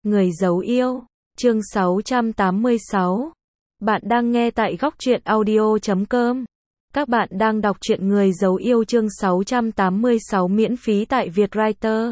Người giấu yêu, chương 686. Bạn đang nghe tại góc truyện audio.com. Các bạn đang đọc truyện Người giấu yêu chương 686 miễn phí tại Vietwriter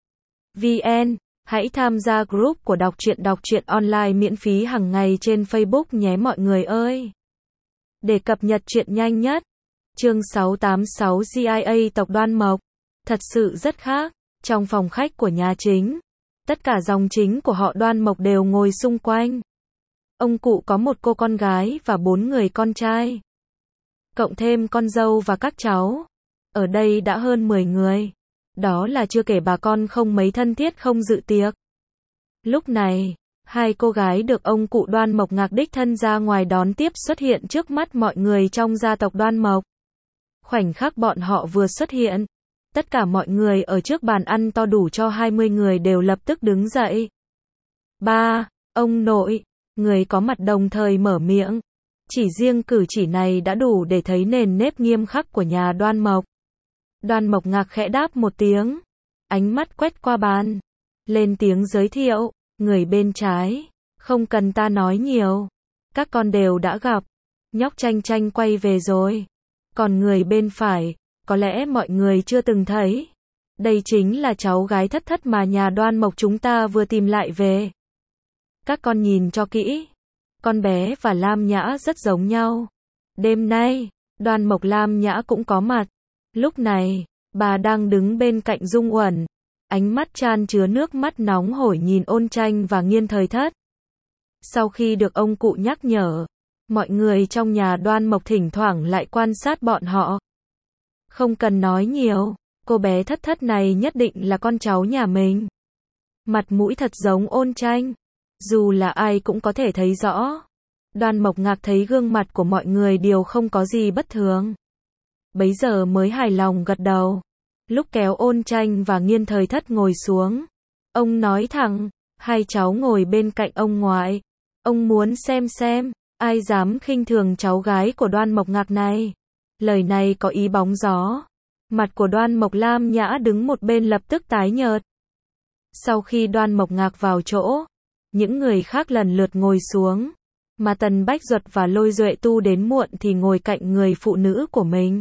VN. Hãy tham gia group của đọc truyện online miễn phí hàng ngày trên Facebook nhé mọi người ơi. Để cập nhật truyện nhanh nhất. Chương 686 GIA tộc Đoan Mộc. Thật sự rất khác. Trong phòng khách của nhà chính, tất cả dòng chính của họ Đoan Mộc đều ngồi xung quanh. Ông cụ có một cô con gái và 4 người con trai. Cộng thêm con dâu và các cháu. Ở đây đã hơn 10 người. Đó là chưa kể bà con không mấy thân thiết không dự tiệc. Lúc này, hai cô gái được ông cụ Đoan Mộc Ngạc đích thân ra ngoài đón tiếp xuất hiện trước mắt mọi người trong gia tộc Đoan Mộc. Khoảnh khắc bọn họ vừa xuất hiện, tất cả mọi người ở trước bàn ăn to đủ cho 20 người đều lập tức đứng dậy. Ba, ông nội, người có mặt đồng thời mở miệng. Chỉ riêng cử chỉ này đã đủ để thấy nền nếp nghiêm khắc của nhà Đoan Mộc. Đoan Mộc Ngạc khẽ đáp một tiếng, ánh mắt quét qua bàn, lên tiếng giới thiệu, người bên trái, không cần ta nói nhiều, các con đều đã gặp, nhóc Tranh Tranh quay về rồi. Còn người bên phải, có lẽ mọi người chưa từng thấy. Đây chính là cháu gái Thất Thất mà nhà Đoan Mộc chúng ta vừa tìm lại về. Các con nhìn cho kỹ. Con bé và Lam Nhã rất giống nhau. Đêm nay, Đoan Mộc Lam Nhã cũng có mặt. Lúc này, bà đang đứng bên cạnh Dung Uẩn. Ánh mắt chan chứa nước mắt nóng hổi nhìn Ôn Tranh và Nghiên Thời Thất. Sau khi được ông cụ nhắc nhở, mọi người trong nhà Đoan Mộc thỉnh thoảng lại quan sát bọn họ. Không cần nói nhiều, cô bé Thất Thất này nhất định là con cháu nhà mình. Mặt mũi thật giống Ôn Tranh, dù là ai cũng có thể thấy rõ. Đoan Mộc Ngạc thấy gương mặt của mọi người đều không có gì bất thường. Bấy giờ mới hài lòng gật đầu. Lúc kéo Ôn Tranh và Nghiên Thời Thất ngồi xuống, ông nói thẳng, hai cháu ngồi bên cạnh ông ngoại. Ông muốn xem, ai dám khinh thường cháu gái của Đoan Mộc Ngạc này. Lời này có ý bóng gió. Mặt của Đoan Mộc Lam Nhã đứng một bên lập tức tái nhợt. Sau khi Đoan Mộc Ngạc vào chỗ, những người khác lần lượt ngồi xuống. Mà Tần Bách Duật và Lôi Duệ Tu đến muộn thì ngồi cạnh người phụ nữ của mình.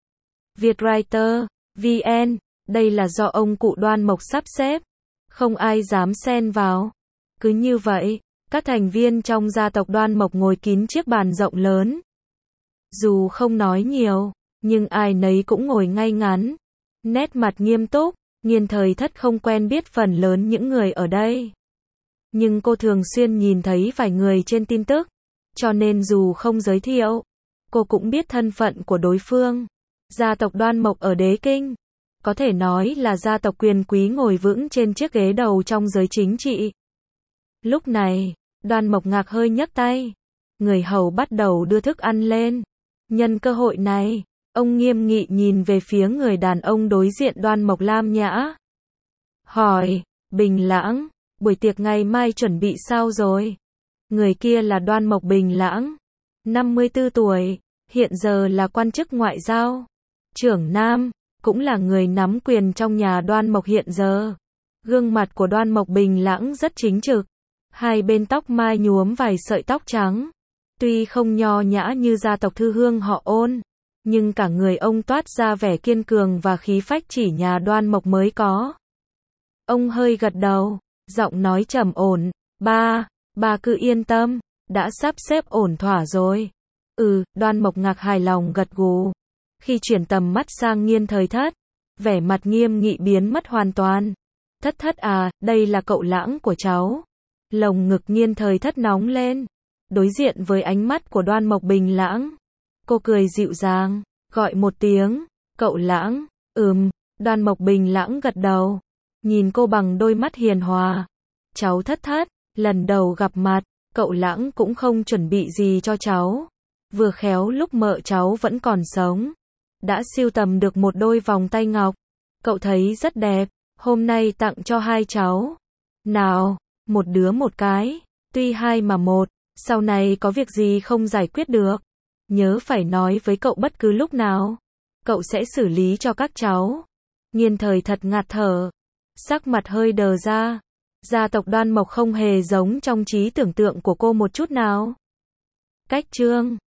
Vietwriter VN, đây là do ông cụ Đoan Mộc sắp xếp. Không ai dám xen vào. Cứ như vậy, các thành viên trong gia tộc Đoan Mộc ngồi kín chiếc bàn rộng lớn. Dù không nói nhiều, nhưng ai nấy cũng ngồi ngay ngắn. Nét mặt nghiêm túc, Nghiên Thời Thất không quen biết phần lớn những người ở đây. Nhưng cô thường xuyên nhìn thấy vài người trên tin tức. Cho nên dù không giới thiệu, cô cũng biết thân phận của đối phương. Gia tộc Đoan Mộc ở Đế Kinh, có thể nói là gia tộc quyền quý ngồi vững trên chiếc ghế đầu trong giới chính trị. Lúc này, Đoan Mộc Ngạc hơi nhấc tay. Người hầu bắt đầu đưa thức ăn lên. Nhân cơ hội này, ông nghiêm nghị nhìn về phía người đàn ông đối diện Đoan Mộc Lam Nhã. Hỏi, Bình Lãng, buổi tiệc ngày mai chuẩn bị sao rồi? Người kia là Đoan Mộc Bình Lãng, 54 tuổi, hiện giờ là quan chức ngoại giao. Trưởng Nam, cũng là người nắm quyền trong nhà Đoan Mộc hiện giờ. Gương mặt của Đoan Mộc Bình Lãng rất chính trực. Hai bên tóc mai nhuốm vài sợi tóc trắng. Tuy không nho nhã như gia tộc Thư Hương họ Ôn, nhưng cả người ông toát ra vẻ kiên cường và khí phách chỉ nhà Đoan Mộc mới có. Ông hơi gật đầu, giọng nói trầm ổn, ba cứ yên tâm, đã sắp xếp ổn thỏa rồi. Đoan Mộc Ngạc hài lòng gật gù. Khi chuyển tầm mắt sang Nghiên Thời Thất, vẻ mặt nghiêm nghị biến mất hoàn toàn. Thất Thất à, đây là cậu Lãng của cháu. Lồng ngực Nghiên Thời Thất nóng lên. Đối diện với ánh mắt của Đoan Mộc Bình Lãng, cô cười dịu dàng, gọi một tiếng, cậu Lãng. Đoan Mộc Bình Lãng gật đầu, nhìn cô bằng đôi mắt hiền hòa. Cháu Thất Thất, lần đầu gặp mặt, cậu Lãng cũng không chuẩn bị gì cho cháu. Vừa khéo lúc mợ cháu vẫn còn sống, đã sưu tầm được một đôi vòng tay ngọc. Cậu thấy rất đẹp, hôm nay tặng cho hai cháu. Nào, một đứa một cái, tuy hai mà một. Sau này có việc gì không giải quyết được, nhớ phải nói với cậu bất cứ lúc nào. Cậu sẽ xử lý cho các cháu. Nghiên Thời Thất ngạt thở, sắc mặt hơi đờ ra. Gia tộc Đoan Mộc không hề giống trong trí tưởng tượng của cô một chút nào. Cách Trương